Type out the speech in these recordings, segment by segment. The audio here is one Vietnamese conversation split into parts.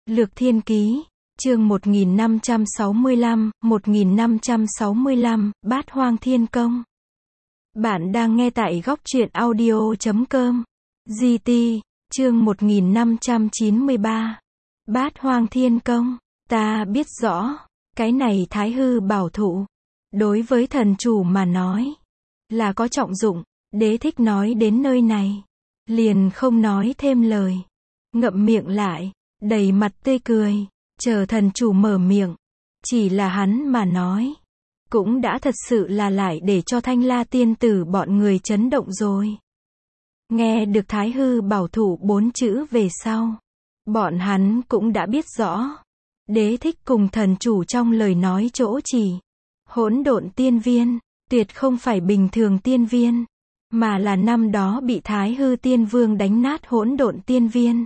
Lược Thiên Ký, chương 1565, Bát Hoang Thiên Công. Bạn đang nghe tại góc truyện audio.com. GT, chương 1593. Bát Hoang Thiên Công. Ta biết rõ, cái này Thái Hư bảo thụ, đối với thần chủ mà nói, là có trọng dụng. Đế thích nói đến nơi này, liền không nói thêm lời, ngậm miệng lại, đầy mặt tươi cười, chờ thần chủ mở miệng. Chỉ là hắn mà nói, cũng đã thật sự là lại để cho Thanh La tiên tử bọn người chấn động rồi. Nghe được Thái Hư bảo thụ 4 chữ về sau, bọn hắn cũng đã biết rõ, đế thích cùng thần chủ trong lời nói chỗ chỉ, hỗn độn tiên viên, tuyệt không phải bình thường tiên viên, mà là năm đó bị Thái Hư tiên vương đánh nát hỗn độn tiên viên.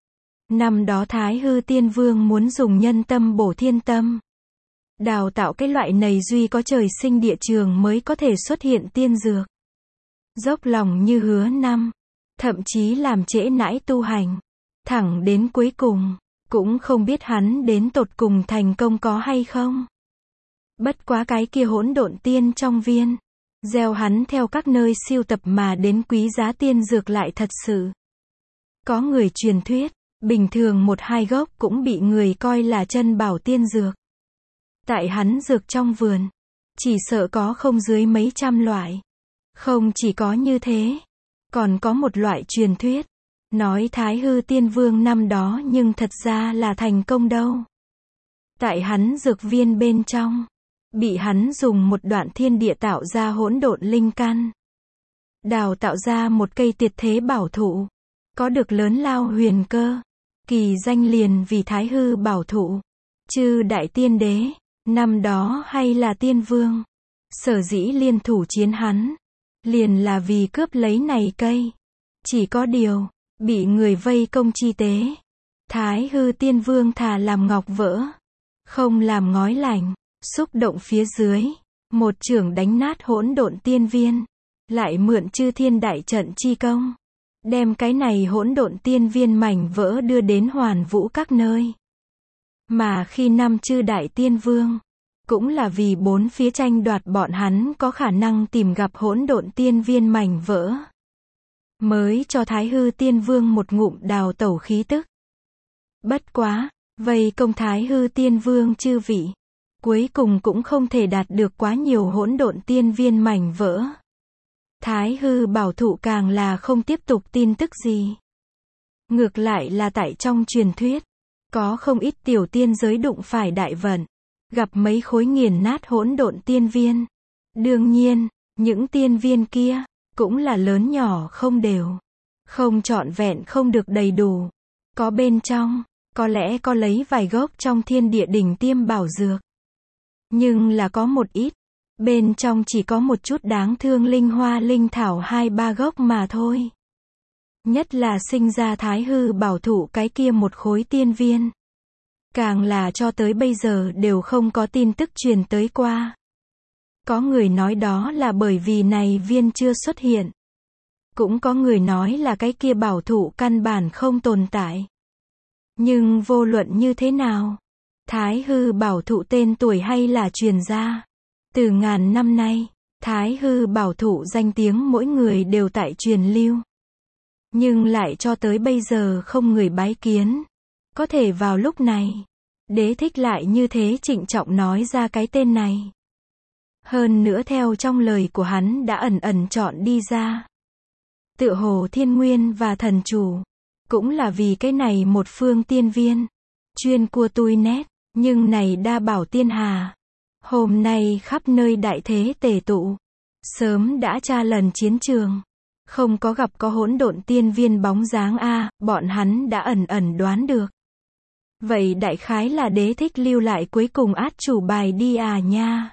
Năm đó Thái Hư tiên vương muốn dùng nhân tâm bổ thiên tâm, đào tạo cái loại này duy có trời sinh địa trường mới có thể xuất hiện tiên dược. Dốc lòng như hứa năm, thậm chí làm trễ nãi tu hành, thẳng đến cuối cùng, cũng không biết hắn đến tột cùng thành công có hay không. Bất quá cái kia hỗn độn tiên trong viên, gieo hắn theo các nơi siêu tập mà đến quý giá tiên dược lại thật sự. Có người truyền thuyết, bình thường 1-2 gốc cũng bị người coi là chân bảo tiên dược. Tại hắn dược trong vườn, chỉ sợ có không dưới mấy trăm loại. Không chỉ có như thế, còn có một loại truyền thuyết, nói Thái Hư tiên vương năm đó nhưng thật ra là thành công đâu. Tại hắn dược viên bên trong, bị hắn dùng một đoạn thiên địa tạo ra hỗn độn linh căn, đào tạo ra một cây tuyệt thế bảo thụ, có được lớn lao huyền cơ, kỳ danh liền vì Thái Hư bảo thụ. Chư đại tiên đế, năm đó hay là tiên vương, sở dĩ liên thủ chiến hắn, liền là vì cướp lấy này cây. Chỉ có điều, bị người vây công chi tế, Thái Hư tiên vương thà làm ngọc vỡ, không làm ngói lành. Xúc động phía dưới, một chưởng đánh nát hỗn độn tiên viên, lại mượn chư thiên đại trận chi công, đem cái này hỗn độn tiên viên mảnh vỡ đưa đến Hoàn Vũ các nơi. Mà khi năm chư đại tiên vương, cũng là vì bốn phía tranh đoạt bọn hắn có khả năng tìm gặp hỗn độn tiên viên mảnh vỡ, mới cho Thái Hư tiên vương một ngụm đào tẩu khí tức. Bất quá, vây công Thái Hư tiên vương chư vị, cuối cùng cũng không thể đạt được quá nhiều hỗn độn tiên viên mảnh vỡ. Thái Hư bảo thụ càng là không tiếp tục tin tức gì. Ngược lại là tại trong truyền thuyết, có không ít tiểu tiên giới đụng phải đại vận, gặp mấy khối nghiền nát hỗn độn tiên viên. Đương nhiên, những tiên viên kia, cũng là lớn nhỏ không đều, không trọn vẹn không được đầy đủ. Có bên trong, có lẽ có lấy vài gốc trong thiên địa đỉnh tiêm bảo dược. Nhưng là có một ít, bên trong chỉ có một chút đáng thương linh hoa linh thảo 2-3 gốc mà thôi. Nhất là sinh ra Thái Hư bảo thụ cái kia một khối tiên viên, càng là cho tới bây giờ đều không có tin tức truyền tới qua. Có người nói đó là bởi vì này viên chưa xuất hiện. Cũng có người nói là cái kia bảo thụ căn bản không tồn tại. Nhưng vô luận như thế nào, Thái Hư bảo thụ tên tuổi hay là truyền ra. Từ ngàn năm nay, Thái Hư bảo thụ danh tiếng mỗi người đều tại truyền lưu. Nhưng lại cho tới bây giờ không người bái kiến. Có thể vào lúc này, đế thích lại như thế trịnh trọng nói ra cái tên này. Hơn nữa theo trong lời của hắn đã ẩn ẩn chọn đi ra. Tựa hồ Thiên Nguyên và thần chủ, cũng là vì cái này một phương tiên viên, chuyên cua tui nét. Nhưng này đa bảo tiên hà, hôm nay khắp nơi đại thế tề tụ, sớm đã tra lần chiến trường, không có gặp có hỗn độn tiên viên bóng dáng a, bọn hắn đã ẩn ẩn đoán được. Vậy đại khái là đế thích lưu lại cuối cùng át chủ bài đi à nha.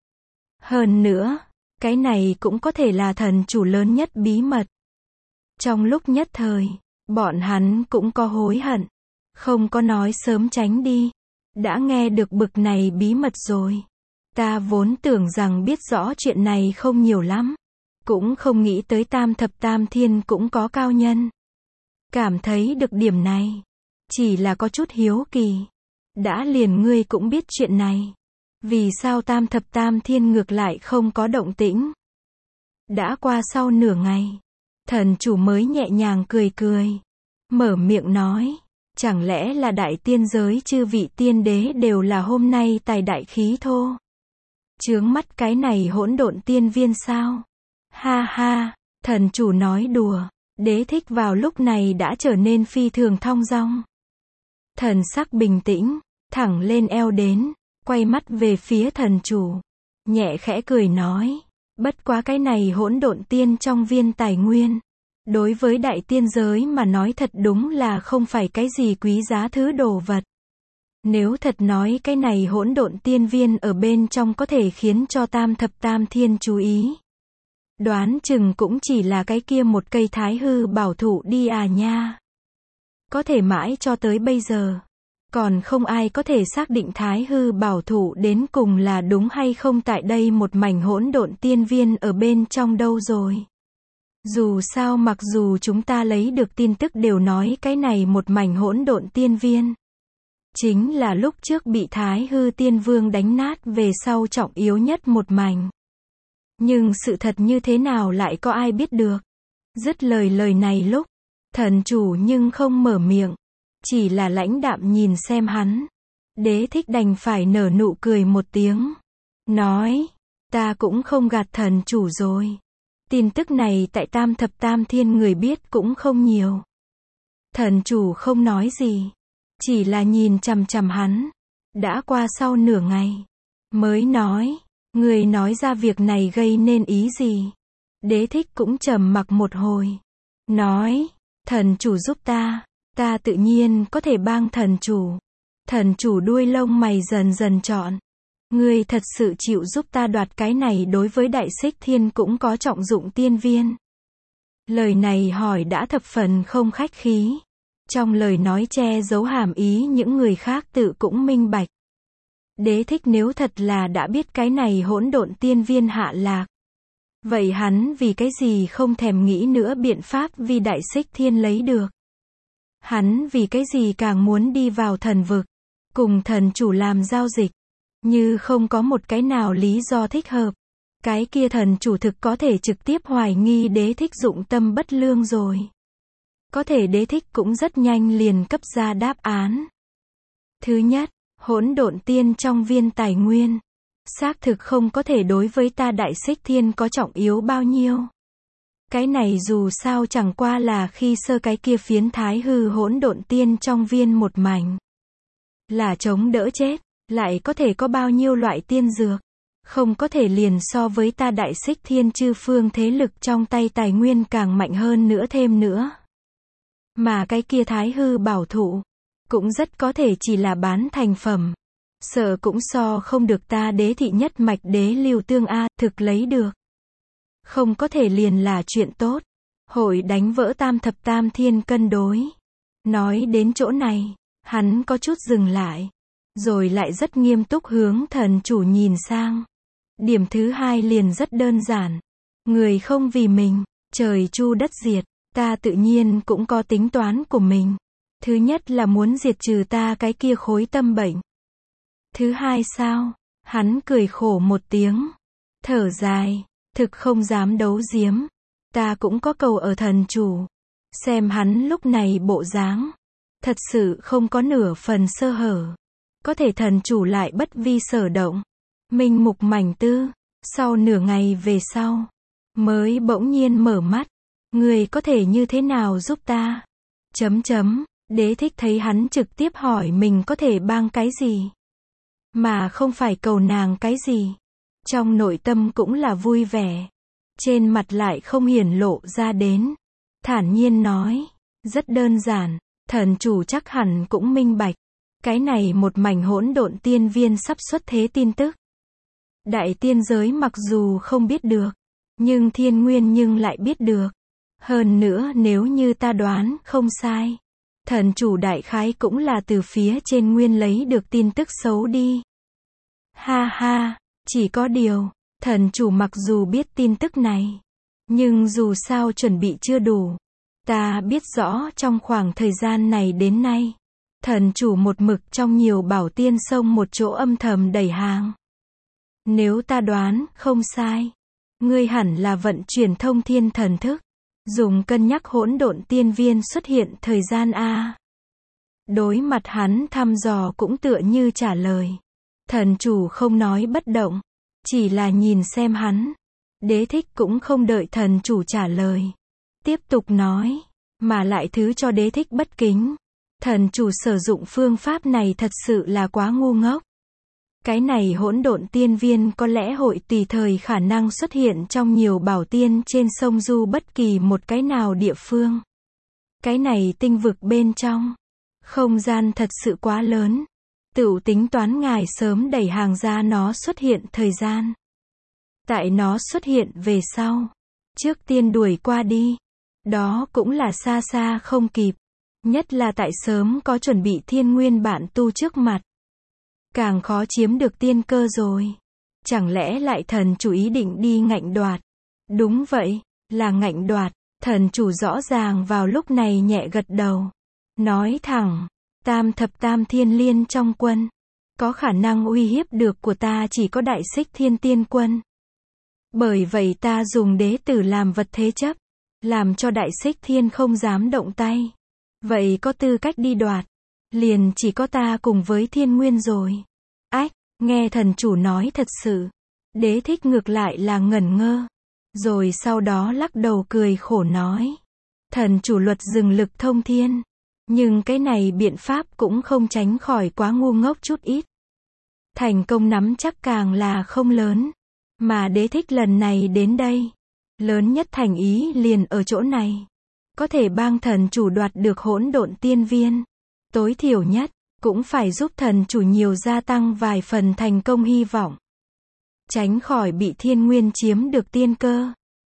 Hơn nữa, cái này cũng có thể là thần chủ lớn nhất bí mật. Trong lúc nhất thời, bọn hắn cũng có hối hận, không có nói sớm tránh đi. Đã nghe được bực này bí mật rồi. Ta vốn tưởng rằng biết rõ chuyện này không nhiều lắm. Cũng không nghĩ tới tam thập tam thiên cũng có cao nhân. Cảm thấy được điểm này. chỉ là có chút hiếu kỳ. Đã liền ngươi cũng biết chuyện này. Vì sao Tam Thập Tam Thiên ngược lại không có động tĩnh? Đã qua sau nửa ngày, thần chủ mới nhẹ nhàng cười cười. Mở miệng nói, chẳng lẽ là đại tiên giới chư vị tiên đế đều là hôm nay tài đại khí thô? Chướng mắt cái này hỗn độn tiên viên sao? Ha ha, thần chủ nói đùa. Đế thích vào lúc này đã trở nên phi thường thong dong. Thần sắc bình tĩnh, thẳng lên eo đến, quay mắt về phía thần chủ. Nhẹ khẽ cười nói, bất quá cái này hỗn độn tiên trong viên tài nguyên. Đối với đại tiên giới mà nói thật đúng là không phải cái gì quý giá thứ đồ vật. Nếu thật nói cái này hỗn độn tiên viên ở bên trong có thể khiến cho Tam Thập Tam Thiên chú ý. Đoán chừng cũng chỉ là cái kia một cây thái hư bảo thụ đi à nha. Có thể mãi cho tới bây giờ, còn không ai có thể xác định thái hư bảo thụ đến cùng là đúng hay không tại đây một mảnh hỗn độn tiên viên ở bên trong đâu rồi. Dù sao mặc dù chúng ta lấy được tin tức đều nói cái này một mảnh hỗn độn tiên viên chính là lúc trước bị Thái Hư Tiên Vương đánh nát về sau trọng yếu nhất một mảnh. Nhưng sự thật như thế nào lại có ai biết được? Dứt lời này lúc, thần chủ nhưng không mở miệng, chỉ là lãnh đạm nhìn xem hắn. Đế thích đành phải nở nụ cười một tiếng, nói, ta cũng không gạt thần chủ rồi. Tin tức này tại Tam Thập Tam Thiên người biết cũng không nhiều. Thần chủ không nói gì, chỉ là nhìn chằm chằm hắn. Đã qua sau nửa ngày, mới nói, người nói ra việc này gây nên ý gì? Đế thích cũng trầm mặc một hồi, nói, thần chủ giúp ta tự nhiên có thể bang thần chủ. Thần chủ đuôi lông mày dần dần trọn. Ngươi thật sự chịu giúp ta đoạt cái này đối với Đại Xích Thiên cũng có trọng dụng tiên viên. Lời này hỏi đã thập phần không khách khí. Trong lời nói che giấu hàm ý những người khác tự cũng minh bạch. Đế thích nếu thật là đã biết cái này hỗn độn tiên viên hạ lạc. Vậy hắn vì cái gì không thèm nghĩ nữa biện pháp vì Đại Xích Thiên lấy được. Hắn vì cái gì càng muốn đi vào thần vực, cùng thần chủ làm giao dịch. Như không có một cái nào lý do thích hợp. Cái kia thần chủ thực có thể trực tiếp hoài nghi đế thích dụng tâm bất lương rồi. Có thể đế thích cũng rất nhanh liền cấp ra đáp án. Thứ nhất, hỗn độn tiên trong viên tài nguyên. Xác thực không có thể đối với ta Đại Xích Thiên có trọng yếu bao nhiêu. Cái này dù sao chẳng qua là khi sơ cái kia phiến thái hư hỗn độn tiên trong viên một mảnh. Là chống đỡ chết. Lại có thể có bao nhiêu loại tiên dược. Không có thể liền so với ta Đại Xích Thiên chư phương thế lực trong tay tài nguyên càng mạnh hơn nữa thêm nữa. Mà cái kia thái hư bảo thụ cũng rất có thể chỉ là bán thành phẩm. Sợ cũng so không được ta đế thị nhất mạch đế lưu tương A thực lấy được. Không có thể liền là chuyện tốt. Hội đánh vỡ Tam Thập Tam Thiên cân đối. Nói đến chỗ này, hắn có chút dừng lại. Rồi lại rất nghiêm túc hướng thần chủ nhìn sang. Điểm thứ hai liền rất đơn giản. Người không vì mình, trời chu đất diệt, ta tự nhiên cũng có tính toán của mình. Thứ nhất là muốn diệt trừ ta cái kia khối tâm bệnh. Thứ hai sao? Hắn cười khổ một tiếng. Thở dài, thực không dám đấu giếm. Ta cũng có cầu ở thần chủ. Xem hắn lúc này bộ dáng. Thật sự không có nửa phần sơ hở. Có thể thần chủ lại bất vi sở động. Minh mục mảnh tư. Sau nửa ngày về sau, mới bỗng nhiên mở mắt. Người có thể như thế nào giúp ta? Đế thích thấy hắn trực tiếp hỏi mình có thể bang cái gì. Mà không phải cầu nàng cái gì. Trong nội tâm cũng là vui vẻ. Trên mặt lại không hiển lộ ra đến. Thản nhiên nói. Rất đơn giản. Thần chủ chắc hẳn cũng minh bạch. Cái này một mảnh hỗn độn tiên viên sắp xuất thế tin tức. Đại tiên giới mặc dù không biết được, nhưng thiên nguyên nhưng lại biết được. Hơn nữa nếu như ta đoán không sai, thần chủ đại khái cũng là từ phía trên nguyên lấy được tin tức xấu đi. Ha ha, chỉ có điều, thần chủ mặc dù biết tin tức này, nhưng dù sao chuẩn bị chưa đủ. Ta biết rõ trong khoảng thời gian này đến nay, Thần chủ một mực trong nhiều bảo tiên sông một chỗ âm thầm đẩy hàng. Nếu ta đoán không sai, ngươi hẳn là vận chuyển thông thiên thần thức, dùng cân nhắc hỗn độn tiên viên xuất hiện thời gian a. Đối mặt hắn thăm dò cũng tựa như trả lời. Thần chủ không nói bất động, chỉ là nhìn xem hắn. Đế thích cũng không đợi thần chủ trả lời, tiếp tục nói, mà lại thứ cho đế thích bất kính. Thần chủ sử dụng phương pháp này thật sự là quá ngu ngốc. Cái này hỗn độn tiên viên có lẽ hội tùy thời khả năng xuất hiện trong nhiều bảo tiên trên sông Du bất kỳ một cái nào địa phương. Cái này tinh vực bên trong, không gian thật sự quá lớn. Tựu tính toán ngài sớm đẩy hàng ra nó xuất hiện thời gian. Tại nó xuất hiện về sau, trước tiên đuổi qua đi. Đó cũng là xa xa không kịp. Nhất là tại sớm có chuẩn bị thiên nguyên bản tu trước mặt. Càng khó chiếm được tiên cơ rồi. Chẳng lẽ lại thần chủ ý định đi ngạnh đoạt? Đúng vậy, là ngạnh đoạt. Thần chủ rõ ràng vào lúc này nhẹ gật đầu. Nói thẳng, tam thập tam thiên liên trong quân. Có khả năng uy hiếp được của ta chỉ có đại xích thiên tiên quân. Bởi vậy ta dùng đế tử làm vật thế chấp. Làm cho đại xích thiên không dám động tay. Vậy có tư cách đi đoạt. Liền chỉ có ta cùng với thiên nguyên rồi. Ách, nghe thần chủ nói thật sự. Đế thích ngược lại là ngẩn ngơ. Rồi sau đó lắc đầu cười khổ nói. Thần chủ luật dừng lực thông thiên. Nhưng cái này biện pháp cũng không tránh khỏi quá ngu ngốc chút ít. Thành công nắm chắc càng là không lớn. Mà đế thích lần này đến đây. Lớn nhất thành ý liền ở chỗ này. Có thể bang thần chủ đoạt được hỗn độn tiên viên. Tối thiểu nhất, cũng phải giúp thần chủ nhiều gia tăng vài phần thành công hy vọng. Tránh khỏi bị thiên nguyên chiếm được tiên cơ.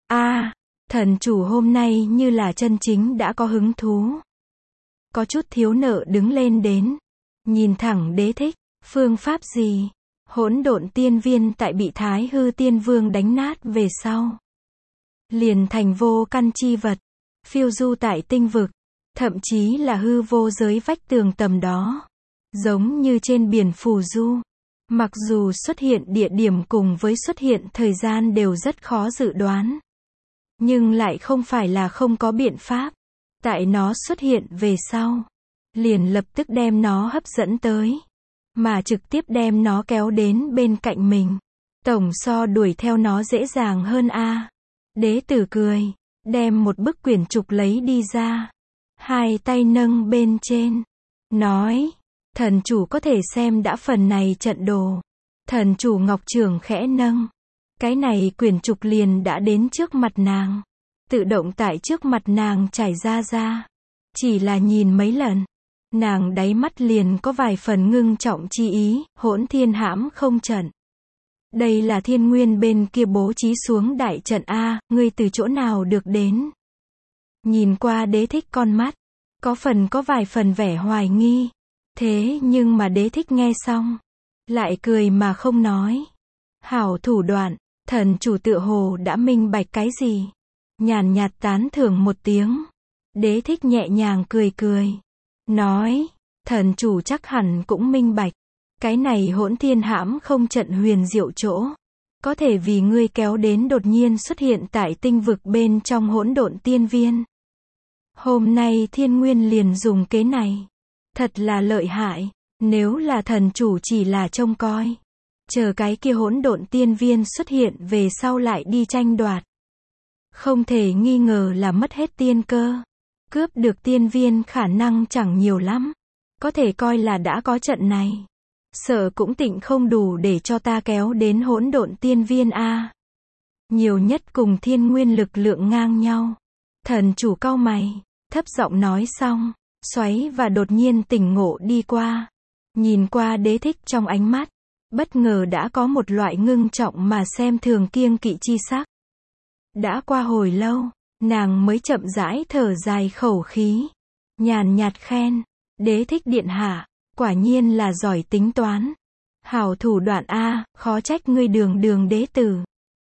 Thần chủ hôm nay như là chân chính đã có hứng thú. Có chút thiếu nợ đứng lên đến. Nhìn thẳng đế thích, phương pháp gì? Hỗn độn tiên viên tại bị Thái Hư Tiên Vương đánh nát về sau. Liền thành vô căn chi vật. Phiêu du tại tinh vực. Thậm chí là hư vô giới vách tường tầm đó. Giống như trên biển phù du. Mặc dù xuất hiện địa điểm cùng với xuất hiện thời gian đều rất khó dự đoán. Nhưng lại không phải là không có biện pháp. Tại nó xuất hiện về sau. Liền lập tức đem nó hấp dẫn tới. Mà trực tiếp đem nó kéo đến bên cạnh mình. Tổng so đuổi theo nó dễ dàng hơn a. Đế tử cười. Đem một bức quyển trục lấy đi ra. Hai tay nâng bên trên. Nói. Thần chủ có thể xem đã phần này trận đồ. Thần chủ ngọc trưởng khẽ nâng. Cái này quyển trục liền đã đến trước mặt nàng. Tự động tại trước mặt nàng trải ra. Chỉ là nhìn mấy lần. Nàng đáy mắt liền có vài phần ngưng trọng chi ý, hỗn thiên hãm không trận. Đây là thiên nguyên bên kia bố trí xuống đại trận a, ngươi từ chỗ nào được đến? Nhìn qua đế thích con mắt, có vài phần vẻ hoài nghi. Thế nhưng mà đế thích nghe xong, lại cười mà không nói. Hảo thủ đoạn, thần chủ tựa hồ đã minh bạch cái gì? Nhàn nhạt tán thưởng một tiếng. Đế thích nhẹ nhàng cười. Nói, thần chủ chắc hẳn cũng minh bạch. Cái này hỗn thiên hãm không trận huyền diệu chỗ. Có thể vì ngươi kéo đến đột nhiên xuất hiện tại tinh vực bên trong hỗn độn tiên viên. Hôm nay thiên nguyên liền dùng kế này. Thật là lợi hại. Nếu là thần chủ chỉ là trông coi. Chờ cái kia hỗn độn tiên viên xuất hiện về sau lại đi tranh đoạt. Không thể nghi ngờ là mất hết tiên cơ. Cướp được tiên viên khả năng chẳng nhiều lắm. Có thể coi là đã có trận này. Sợ cũng tịnh không đủ để cho ta kéo đến hỗn độn tiên viên a. Nhiều nhất cùng thiên nguyên lực lượng ngang nhau. Thần chủ cau mày, thấp giọng nói xong, xoáy và đột nhiên tỉnh ngộ đi qua. Nhìn qua đế thích trong ánh mắt, bất ngờ đã có một loại ngưng trọng mà xem thường kiêng kỵ chi sắc. Đã qua hồi lâu, nàng mới chậm rãi thở dài khẩu khí. Nhàn nhạt khen, đế thích điện hạ, quả nhiên là giỏi tính toán. Hảo thủ đoạn a, khó trách ngươi đường đế tử.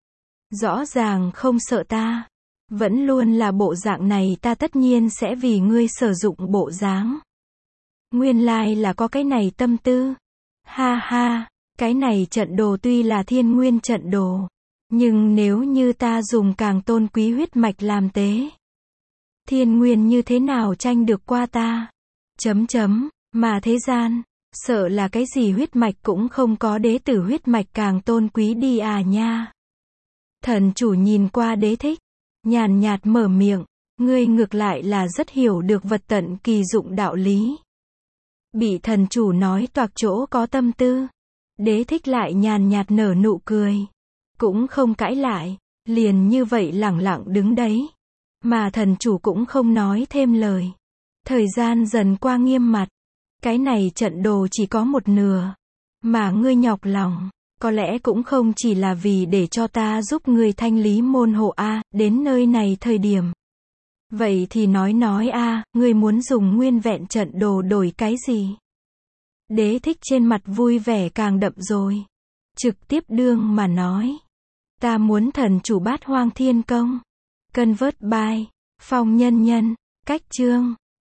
Rõ ràng không sợ ta. Vẫn luôn là bộ dạng này, ta tất nhiên sẽ vì ngươi sử dụng bộ dáng. Nguyên lai là có cái này tâm tư. Ha ha, cái này trận đồ tuy là thiên nguyên trận đồ, nhưng nếu như ta dùng càng tôn quý huyết mạch làm tế, thiên nguyên như thế nào tranh được qua ta? Mà thế gian, sợ là cái gì huyết mạch cũng không có đế tử huyết mạch càng tôn quý đi à nha. Thần chủ nhìn qua Đế Thích, nhàn nhạt mở miệng, ngươi ngược lại là rất hiểu được vật tận kỳ dụng đạo lý. Bị thần chủ nói toạc chỗ có tâm tư, Đế Thích lại nhàn nhạt nở nụ cười, cũng không cãi lại, liền như vậy lẳng lặng đứng đấy. Mà thần chủ cũng không nói thêm lời. Thời gian dần qua nghiêm mặt, cái này trận đồ chỉ có một nửa, mà ngươi nhọc lòng, có lẽ cũng không chỉ là vì để cho ta giúp ngươi thanh lý môn hộ a, đến nơi này thời điểm. Vậy thì nói a, ngươi muốn dùng nguyên vẹn trận đồ đổi cái gì? Đế Thích trên mặt vui vẻ càng đậm rồi. Trực tiếp đương mà nói. Ta muốn thần chủ Bát Hoang Thiên Công. Convert by Phong Nhân Nhân. Cách chương